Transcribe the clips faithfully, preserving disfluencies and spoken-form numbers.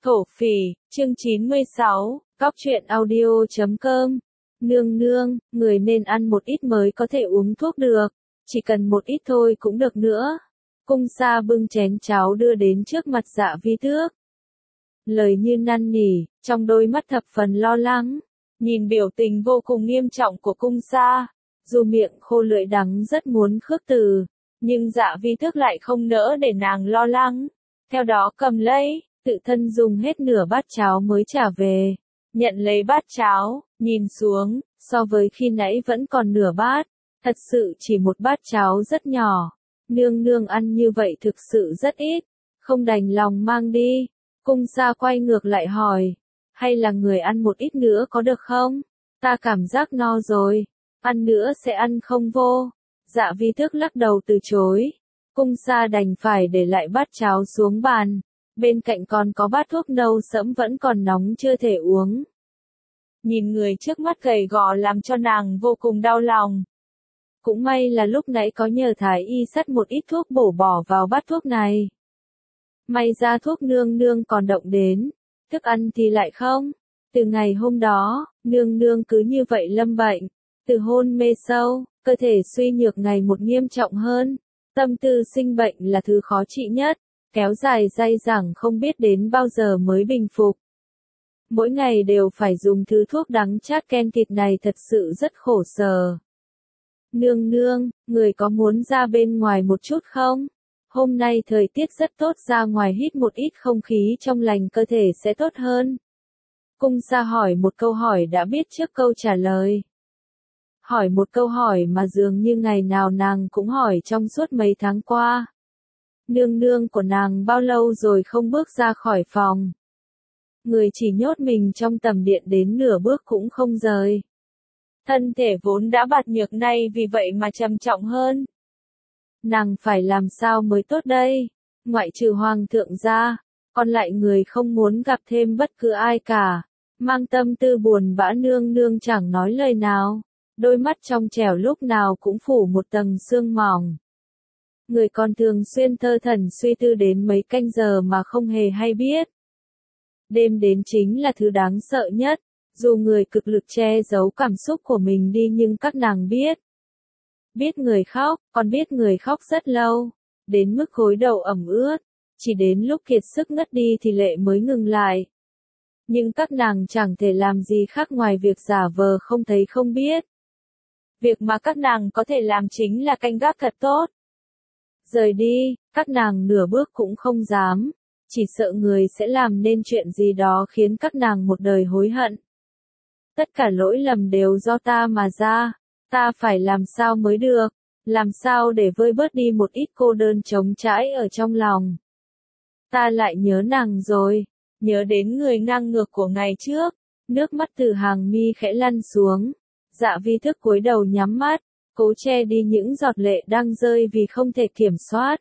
Thổ phỉ, chương chín mươi sáu, Góc truyện audio chấm com. Nương nương, người nên ăn một ít mới có thể uống thuốc được, chỉ cần một ít thôi cũng được nữa. Cung Sa bưng chén cháo đưa đến trước mặt Dạ Vi Tước. Lời như năn nỉ, trong đôi mắt thập phần lo lắng, nhìn biểu tình vô cùng nghiêm trọng của Cung Sa, dù miệng khô lưỡi đắng rất muốn khước từ, nhưng Dạ Vi Tước lại không nỡ để nàng lo lắng, theo đó cầm lấy, tự thân dùng hết nửa bát cháo mới trả về, nhận lấy bát cháo, nhìn xuống, so với khi nãy vẫn còn nửa bát, thật sự chỉ một bát cháo rất nhỏ, nương nương ăn như vậy thực sự rất ít, không đành lòng mang đi. Cung Sa quay ngược lại hỏi, hay là người ăn một ít nữa có được không? Ta cảm giác no rồi, ăn nữa sẽ ăn không vô. Dạ Vi Tước lắc đầu từ chối. Cung Sa đành phải để lại bát cháo xuống bàn, bên cạnh còn có bát thuốc nâu sẫm vẫn còn nóng chưa thể uống. Nhìn người trước mắt gầy gò làm cho nàng vô cùng đau lòng. Cũng may là lúc nãy có nhờ thái y sắt một ít thuốc bổ bỏ vào bát thuốc này. May ra thuốc nương nương còn động đến, thức ăn thì lại không. Từ ngày hôm đó, nương nương cứ như vậy lâm bệnh, từ hôn mê sâu, cơ thể suy nhược ngày một nghiêm trọng hơn, tâm tư sinh bệnh là thứ khó trị nhất, kéo dài dai dẳng không biết đến bao giờ mới bình phục. Mỗi ngày đều phải dùng thứ thuốc đắng chát ken thịt này thật sự rất khổ sở. Nương nương, người có muốn ra bên ngoài một chút không? Hôm nay thời tiết rất tốt, ra ngoài hít một ít không khí trong lành cơ thể sẽ tốt hơn. Cung Sa hỏi một câu hỏi đã biết trước câu trả lời. Hỏi một câu hỏi mà dường như ngày nào nàng cũng hỏi trong suốt mấy tháng qua. Nương nương của nàng bao lâu rồi không bước ra khỏi phòng. Người chỉ nhốt mình trong tầm điện đến nửa bước cũng không rời. Thân thể vốn đã bạt nhược nay vì vậy mà trầm trọng hơn. Nàng phải làm sao mới tốt đây? Ngoại trừ hoàng thượng ra, còn lại người không muốn gặp thêm bất cứ ai cả. Mang tâm tư buồn bã nương nương chẳng nói lời nào. Đôi mắt trong trẻo lúc nào cũng phủ một tầng sương mỏng. Người còn thường xuyên thơ thẩn suy tư đến mấy canh giờ mà không hề hay biết. Đêm đến chính là thứ đáng sợ nhất, dù người cực lực che giấu cảm xúc của mình đi nhưng các nàng biết. Biết người khóc, còn biết người khóc rất lâu, đến mức gối đầu ẩm ướt, chỉ đến lúc kiệt sức ngất đi thì lệ mới ngừng lại. Nhưng các nàng chẳng thể làm gì khác ngoài việc giả vờ không thấy không biết. Việc mà các nàng có thể làm chính là canh gác thật tốt. Rời đi, các nàng nửa bước cũng không dám, chỉ sợ người sẽ làm nên chuyện gì đó khiến các nàng một đời hối hận. Tất cả lỗi lầm đều do ta mà ra, ta phải làm sao mới được, làm sao để vơi bớt đi một ít cô đơn trống trải ở trong lòng. Ta lại nhớ nàng rồi, nhớ đến người ngang ngược của ngày trước, nước mắt từ hàng mi khẽ lăn xuống. Dạ Vi Tước cúi đầu nhắm mắt, cố che đi những giọt lệ đang rơi vì không thể kiểm soát.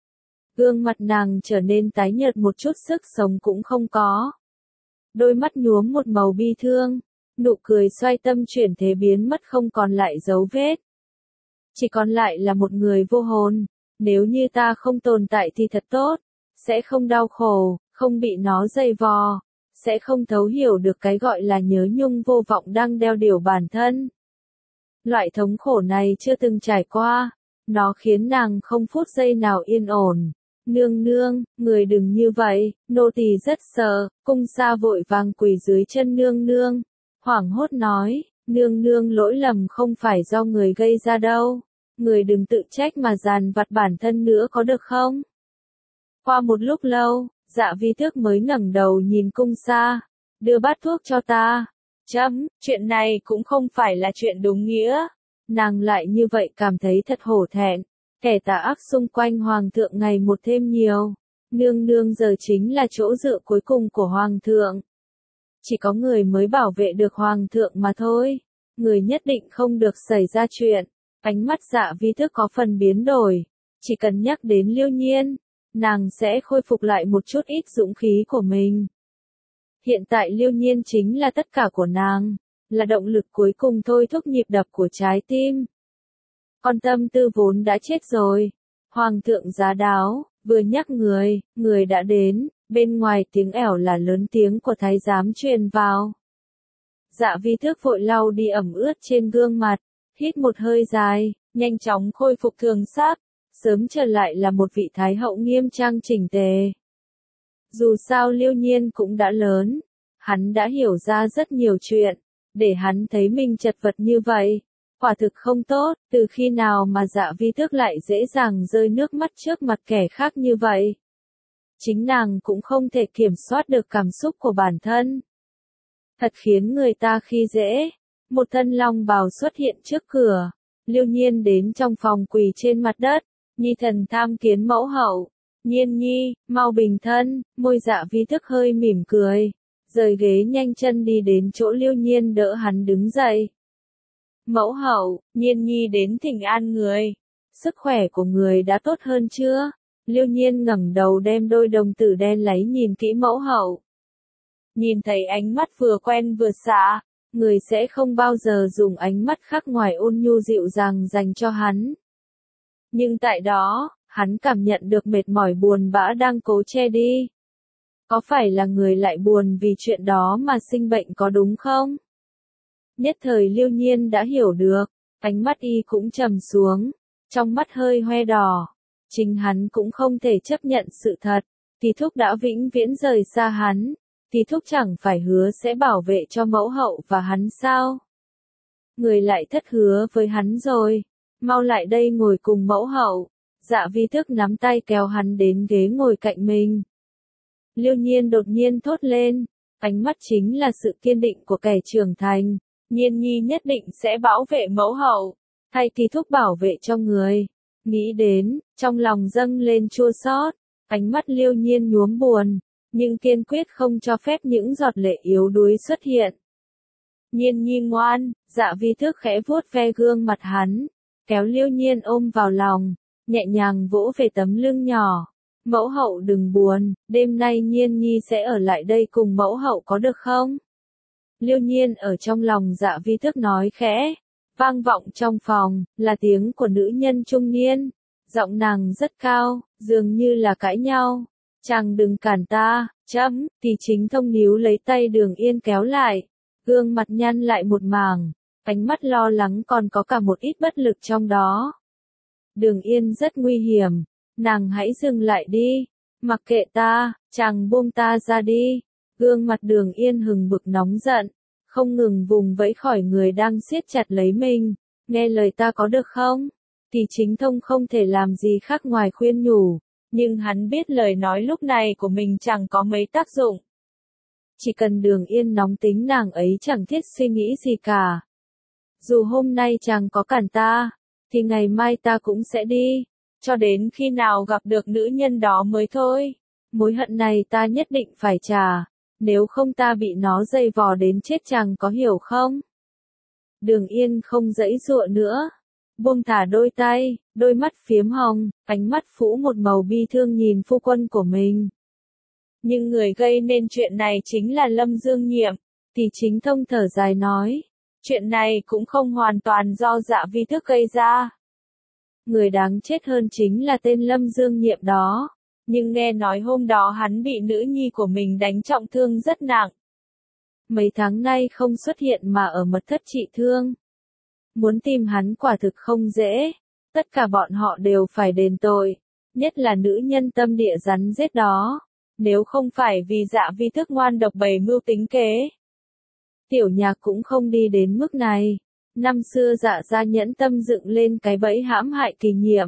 Gương mặt nàng trở nên tái nhợt, một chút sức sống cũng không có. Đôi mắt nhuốm một màu bi thương, nụ cười xoay tâm chuyển thế biến mất không còn lại dấu vết. Chỉ còn lại là một người vô hồn, nếu như ta không tồn tại thì thật tốt, sẽ không đau khổ, không bị nó dày vò. Sẽ không thấu hiểu được cái gọi là nhớ nhung vô vọng đang đeo đuổi bản thân. Loại thống khổ này chưa từng trải qua, nó khiến nàng không phút giây nào yên ổn. Nương nương, người đừng như vậy, nô tỳ rất sợ. Cung Sa vội vàng quỳ dưới chân nương nương, hoảng hốt nói, nương nương lỗi lầm không phải do người gây ra đâu, người đừng tự trách mà dằn vặt bản thân nữa có được không? Qua một lúc lâu, Dạ Vi Tước mới ngẩng đầu nhìn Cung Sa, đưa bát thuốc cho ta. Chấm, chuyện này cũng không phải là chuyện đúng nghĩa. Nàng lại như vậy cảm thấy thật hổ thẹn, kẻ tà ác xung quanh hoàng thượng ngày một thêm nhiều. Nương nương giờ chính là chỗ dựa cuối cùng của hoàng thượng. Chỉ có người mới bảo vệ được hoàng thượng mà thôi. Người nhất định không được xảy ra chuyện. Ánh mắt Dạ Vi Tước có phần biến đổi. Chỉ cần nhắc đến Liêu Nhiên, nàng sẽ khôi phục lại một chút ít dũng khí của mình. Hiện tại Liêu Nhiên chính là tất cả của nàng, là động lực cuối cùng thôi thúc nhịp đập của trái tim. Con tâm tư vốn đã chết rồi. Hoàng thượng giá đáo, vừa nhắc người, người đã đến, Bên ngoài tiếng ẻo là lớn tiếng của thái giám truyền vào. Dạ vi tước vội lau đi ẩm ướt trên gương mặt, hít một hơi dài, nhanh chóng khôi phục thường sắc, sớm trở lại là một vị thái hậu nghiêm trang chỉnh tề. Dù sao Liêu Nhiên cũng đã lớn, hắn đã hiểu ra rất nhiều chuyện, để hắn thấy mình chật vật như vậy, quả thực không tốt, từ khi nào mà Dạ vi tước lại dễ dàng rơi nước mắt trước mặt kẻ khác như vậy. Chính nàng cũng không thể kiểm soát được cảm xúc của bản thân. Thật khiến người ta khi dễ. Một thân long bào xuất hiện trước cửa. Liêu Nhiên đến trong phòng quỳ trên mặt đất. Nhi thần tham kiến mẫu hậu. Nhiên nhi, mau bình thân. Môi Dạ vi tước hơi mỉm cười. Rời ghế nhanh chân đi đến chỗ Liêu Nhiên đỡ hắn đứng dậy. Mẫu hậu, Nhiên nhi đến thỉnh an người. Sức khỏe của người đã tốt hơn chưa? Liêu Nhiên ngẩng đầu đem đôi đồng tử đen láy nhìn kỹ mẫu hậu. Nhìn thấy ánh mắt vừa quen vừa xạ, người sẽ không bao giờ dùng ánh mắt khác ngoài ôn nhu dịu dàng dành cho hắn. Nhưng tại đó, hắn cảm nhận được mệt mỏi buồn bã đang cố che đi. Có phải là người lại buồn vì chuyện đó mà sinh bệnh có đúng không? Nhất thời Liêu Nhiên đã hiểu được, ánh mắt y cũng trầm xuống, trong mắt hơi hoe đỏ. Chính hắn cũng không thể chấp nhận sự thật, Thì Thúc đã vĩnh viễn rời xa hắn, Thì Thúc chẳng phải hứa sẽ bảo vệ cho mẫu hậu và hắn sao? Người lại thất hứa với hắn rồi, mau lại đây ngồi cùng mẫu hậu. Dạ vi tước nắm tay kéo hắn đến ghế ngồi cạnh mình. Liêu Nhiên đột nhiên thốt lên, ánh mắt chính là sự kiên định của kẻ trưởng thành. Nhiên nhi nhất định sẽ bảo vệ mẫu hậu, thay Thì Thúc bảo vệ cho người. Nghĩ đến, trong lòng dâng lên chua xót, ánh mắt Liêu Nhiên nhuốm buồn, nhưng kiên quyết không cho phép những giọt lệ yếu đuối xuất hiện. Nhiên nhi ngoan, Dạ vi tước khẽ vuốt ve gương mặt hắn, kéo Liêu Nhiên ôm vào lòng, nhẹ nhàng vỗ về tấm lưng nhỏ. Mẫu hậu đừng buồn, đêm nay Nhiên nhi sẽ ở lại đây cùng mẫu hậu có được không? Liêu Nhiên ở trong lòng Dạ vi tước nói khẽ, vang vọng trong phòng, là tiếng của nữ nhân trung niên. Giọng nàng rất cao, dường như là cãi nhau. Chàng đừng cản ta, chấm, thì chính thông níu lấy tay Đường Yên kéo lại. Gương mặt nhăn lại một mảng, ánh mắt lo lắng còn có cả một ít bất lực trong đó. Đường Yên rất nguy hiểm, nàng hãy dừng lại đi, mặc kệ ta, chàng buông ta ra đi. Gương mặt Đường Yên hừng bực nóng giận, không ngừng vùng vẫy khỏi người đang siết chặt lấy mình. Nghe lời ta có được không? Thì chính thông không thể làm gì khác ngoài khuyên nhủ, nhưng hắn biết lời nói lúc này của mình chẳng có mấy tác dụng. Chỉ cần Đường Yên nóng tính nàng ấy chẳng thiết suy nghĩ gì cả. Dù hôm nay chàng có cản ta, thì ngày mai ta cũng sẽ đi, cho đến khi nào gặp được nữ nhân đó mới thôi. Mối hận này ta nhất định phải trả, nếu không ta bị nó dây vò đến chết, chàng có hiểu không? Đường Yên không giãy giụa nữa, buông thả đôi tay, đôi mắt phiếm hồng, ánh mắt phủ một màu bi thương nhìn phu quân của mình. Nhưng người gây nên chuyện này chính là Lâm Dương Nhiệm, thì chính thông thở dài nói, chuyện này cũng không hoàn toàn do Dạ vi tước gây ra. Người đáng chết hơn chính là tên Lâm Dương Nhiệm đó, nhưng nghe nói hôm đó hắn bị nữ nhi của mình đánh trọng thương rất nặng. Mấy tháng nay không xuất hiện mà ở mật thất trị thương. Muốn tìm hắn quả thực không dễ, tất cả bọn họ đều phải đền tội, nhất là nữ nhân tâm địa rắn rết đó, nếu không phải vì Dạ vi tước ngoan độc bày mưu tính kế. Tiểu Nhạc cũng không đi đến mức này, năm xưa Dạ gia nhẫn tâm dựng lên cái bẫy hãm hại Kỳ Nhiệm.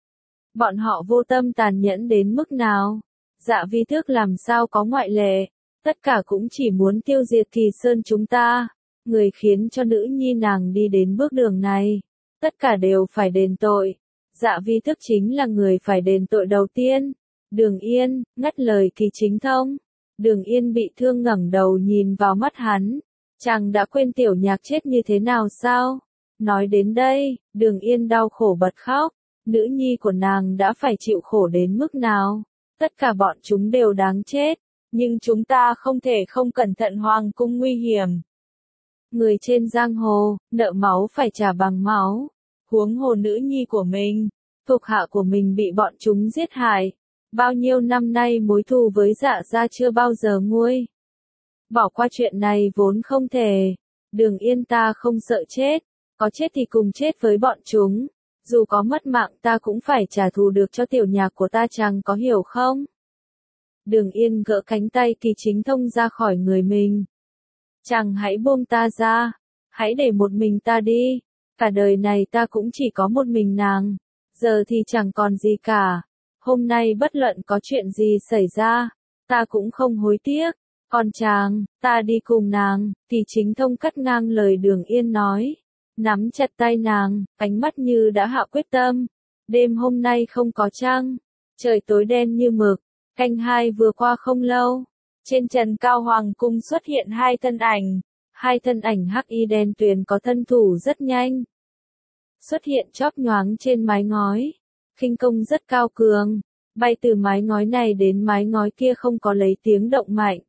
Bọn họ vô tâm tàn nhẫn đến mức nào, Dạ vi tước làm sao có ngoại lệ, tất cả cũng chỉ muốn tiêu diệt Kỳ Sơn chúng ta. Người khiến cho nữ nhi nàng đi đến bước đường này, tất cả đều phải đền tội. Dạ vi tước chính là người phải đền tội đầu tiên. Đường Yên, ngắt lời Kỳ Chính Thông. Đường Yên bị thương ngẩng đầu nhìn vào mắt hắn. Chàng đã quên Tiểu Nhạc chết như thế nào sao? Nói đến đây, Đường Yên đau khổ bật khóc. Nữ nhi của nàng đã phải chịu khổ đến mức nào? Tất cả bọn chúng đều đáng chết. Nhưng chúng ta không thể không cẩn thận, hoàng cung nguy hiểm. Người trên giang hồ, nợ máu phải trả bằng máu. Huống hồ nữ nhi của mình, thuộc hạ của mình bị bọn chúng giết hại. Bao nhiêu năm nay mối thù với Dạ gia chưa bao giờ nguôi. Bỏ qua chuyện này vốn không thể. Đường Yên ta không sợ chết, có chết thì cùng chết với bọn chúng. Dù có mất mạng ta cũng phải trả thù được cho tiểu nhạc của ta, chàng có hiểu không? Đường Yên gỡ cánh tay Kỳ Chính Thông ra khỏi người mình. Chàng hãy buông ta ra, hãy để một mình ta đi. Cả đời này ta cũng chỉ có một mình nàng, giờ thì chẳng còn gì cả. Hôm nay bất luận có chuyện gì xảy ra, ta cũng không hối tiếc. Còn chàng, ta đi cùng nàng. Kỳ Chính Thông cắt ngang lời Đường Yên nói, nắm chặt tay nàng, ánh mắt như đã hạ quyết tâm. Đêm hôm nay không có trăng, trời tối đen như mực. Canh hai vừa qua không lâu, trên trần cao hoàng cung xuất hiện hai thân ảnh. Hai thân ảnh hắc y đen tuyền có thân thủ rất nhanh, xuất hiện chóp nhoáng trên mái ngói, khinh công rất cao cường, bay từ mái ngói này đến mái ngói kia không có lấy tiếng động mạnh.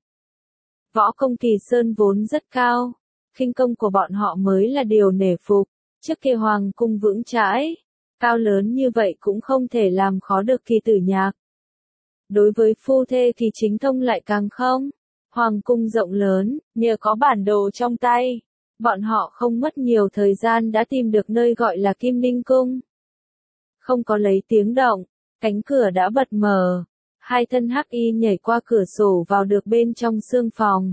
Võ công Kỳ Sơn vốn rất cao, khinh công của bọn họ mới là điều nể phục. Trước kia hoàng cung vững chãi, cao lớn như vậy cũng không thể làm khó được Kỳ Tử Nhạc. Đối với phu thê Kỳ Chính Thông lại càng không. Hoàng cung rộng lớn, nhờ có bản đồ trong tay, bọn họ không mất nhiều thời gian đã tìm được nơi gọi là Kim Ninh Cung. Không có lấy tiếng động, cánh cửa đã bật mở, hai thân hắc y nhảy qua cửa sổ vào được bên trong sương phòng.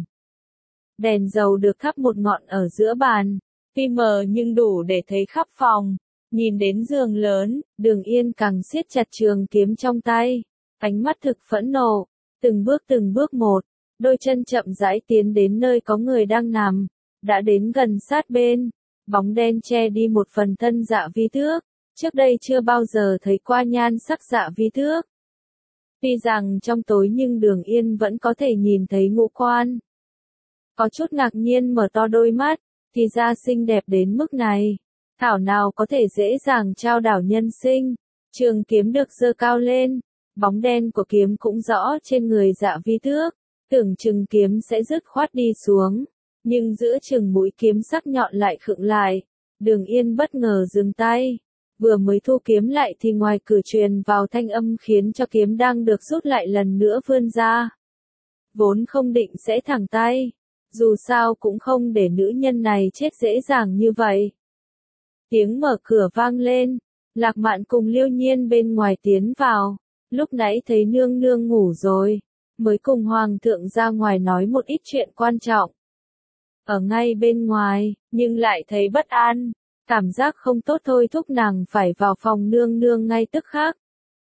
Đèn dầu được thắp một ngọn ở giữa bàn, tuy mờ nhưng đủ để thấy khắp phòng. Nhìn đến giường lớn, Đường Yên càng siết chặt trường kiếm trong tay, ánh mắt thực phẫn nộ, từng bước từng bước một. Đôi chân chậm rãi tiến đến nơi có người đang nằm, đã đến gần sát bên, bóng đen che đi một phần thân Dạ Vi Tước, trước đây chưa bao giờ thấy qua nhan sắc Dạ Vi Tước. Tuy rằng trong tối nhưng Đường Yên vẫn có thể nhìn thấy ngũ quan. Có chút ngạc nhiên mở to đôi mắt, thì ra xinh đẹp đến mức này, thảo nào có thể dễ dàng trao đảo nhân sinh. Trường kiếm được giơ cao lên, bóng đen của kiếm cũng rõ trên người Dạ Vi Tước. Tưởng chừng kiếm sẽ dứt khoát đi xuống, nhưng giữa chừng mũi kiếm sắc nhọn lại khựng lại. Đường Yên bất ngờ dừng tay, vừa mới thu kiếm lại thì ngoài cửa truyền vào thanh âm khiến cho kiếm đang được rút lại lần nữa vươn ra. Vốn không định sẽ thẳng tay, dù sao cũng không để nữ nhân này chết dễ dàng như vậy. Tiếng mở cửa vang lên, Lạc Mạn cùng Liêu Nhiên bên ngoài tiến vào, lúc nãy thấy nương nương ngủ rồi, mới cùng hoàng thượng ra ngoài nói một ít chuyện quan trọng. Ở ngay bên ngoài, nhưng lại thấy bất an, cảm giác không tốt thôi thúc nàng phải vào phòng nương nương ngay tức khắc.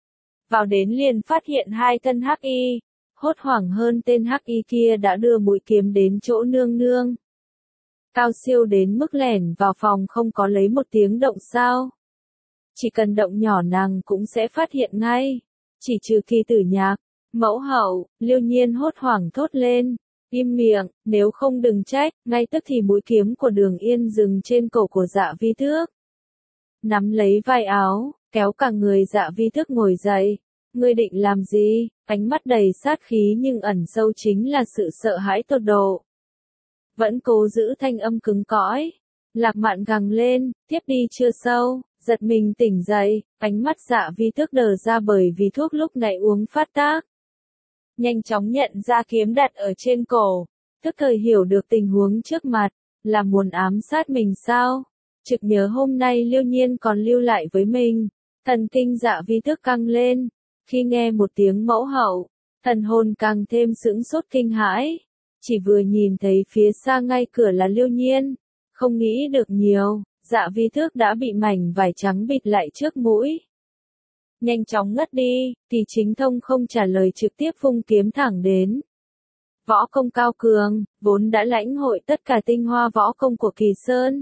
Vào đến liền phát hiện hai thân hắc y, hốt hoảng hơn tên hắc y kia đã đưa mũi kiếm đến chỗ nương nương. Cao siêu đến mức lẻn vào phòng không có lấy một tiếng động sao. Chỉ cần động nhỏ nàng cũng sẽ phát hiện ngay, chỉ trừ Kỳ Tử Nhạc. Mẫu hậu, Liêu Nhiên hốt hoảng thốt lên, im miệng, nếu không đừng trách. Ngay tức thì mũi kiếm của Đường Yên dừng trên cổ của Dạ Vi Tước. Nắm lấy vai áo, kéo cả người Dạ Vi Tước ngồi dậy. Ngươi định làm gì? Ánh mắt đầy sát khí nhưng ẩn sâu chính là sự sợ hãi tột độ. Vẫn cố giữ thanh âm cứng cõi. Lạc Mạn gằn lên, tiếp đi chưa sâu. Giật mình tỉnh dậy, ánh mắt Dạ Vi Tước đờ ra bởi vì thuốc lúc nãy uống phát tác. Nhanh chóng nhận ra kiếm đặt ở trên cổ, tức thời hiểu được tình huống trước mặt, là muốn ám sát mình sao? Trực nhớ hôm nay Liêu Nhiên còn lưu lại với mình, thần kinh Dạ Vi Tước căng lên, khi nghe một tiếng mẫu hậu, thần hồn càng thêm sững sốt kinh hãi, chỉ vừa nhìn thấy phía xa ngay cửa là Liêu Nhiên, không nghĩ được nhiều, Dạ Vi Tước đã bị mảnh vải trắng bịt lại trước mũi. Nhanh chóng ngất đi, Kỳ Chính Thông không trả lời trực tiếp vung kiếm thẳng đến. Võ công cao cường, vốn đã lãnh hội tất cả tinh hoa võ công của Kỳ Sơn.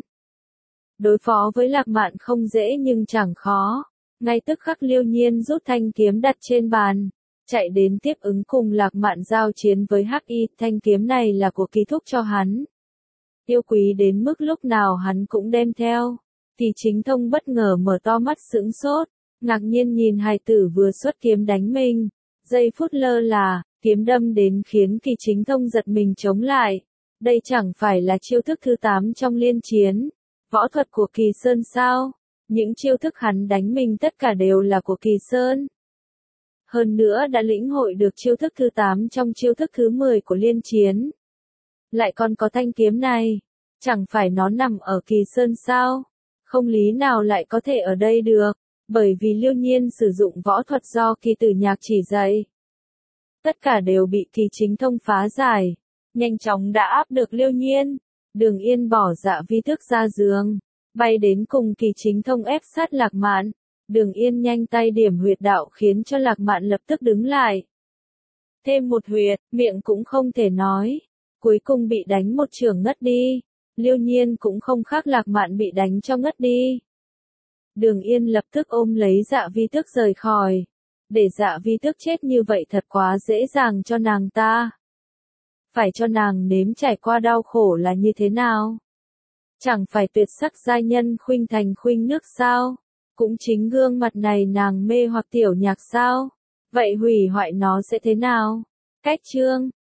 Đối phó với Lạc Mạn không dễ nhưng chẳng khó. Ngay tức khắc Liêu Nhiên rút thanh kiếm đặt trên bàn, chạy đến tiếp ứng cùng Lạc Mạn giao chiến với Hắc Y. Thanh kiếm này là của Kỳ thúc cho hắn. Yêu quý đến mức lúc nào hắn cũng đem theo. Kỳ Chính Thông bất ngờ mở to mắt sững sốt. Ngạc nhiên nhìn hài tử vừa xuất kiếm đánh mình, giây phút lơ là, kiếm đâm đến khiến Kỳ Chính Thông giật mình chống lại. Đây chẳng phải là chiêu thức thứ tám trong liên chiến, võ thuật của Kỳ Sơn sao? Những chiêu thức hắn đánh mình tất cả đều là của Kỳ Sơn. Hơn nữa đã lĩnh hội được chiêu thức thứ tám trong chiêu thức thứ mười của liên chiến. Lại còn có thanh kiếm này. Chẳng phải nó nằm ở Kỳ Sơn sao? Không lý nào lại có thể ở đây được. Bởi vì Liêu Nhiên sử dụng võ thuật do Kỳ Tử Nhạc chỉ dạy. Tất cả đều bị Kỳ Chính Thông phá giải. Nhanh chóng đã áp được Liêu Nhiên. Đường Yên bỏ Dạ Vi Thức ra giường. Bay đến cùng Kỳ Chính Thông ép sát Lạc Mạn. Đường Yên nhanh tay điểm huyệt đạo khiến cho Lạc Mạn lập tức đứng lại. Thêm một huyệt, miệng cũng không thể nói. Cuối cùng bị đánh một chưởng ngất đi. Liêu Nhiên cũng không khác Lạc Mạn bị đánh cho ngất đi. Đường Yên lập tức ôm lấy Dạ Vi Thức rời khỏi. Để Dạ Vi Thức chết như vậy thật quá dễ dàng cho nàng ta. Phải cho nàng nếm trải qua đau khổ là như thế nào? Chẳng phải tuyệt sắc giai nhân khuynh thành khuynh nước sao? Cũng chính gương mặt này nàng mê hoặc Tiểu Nhạc sao? Vậy hủy hoại nó sẽ thế nào? Cách chương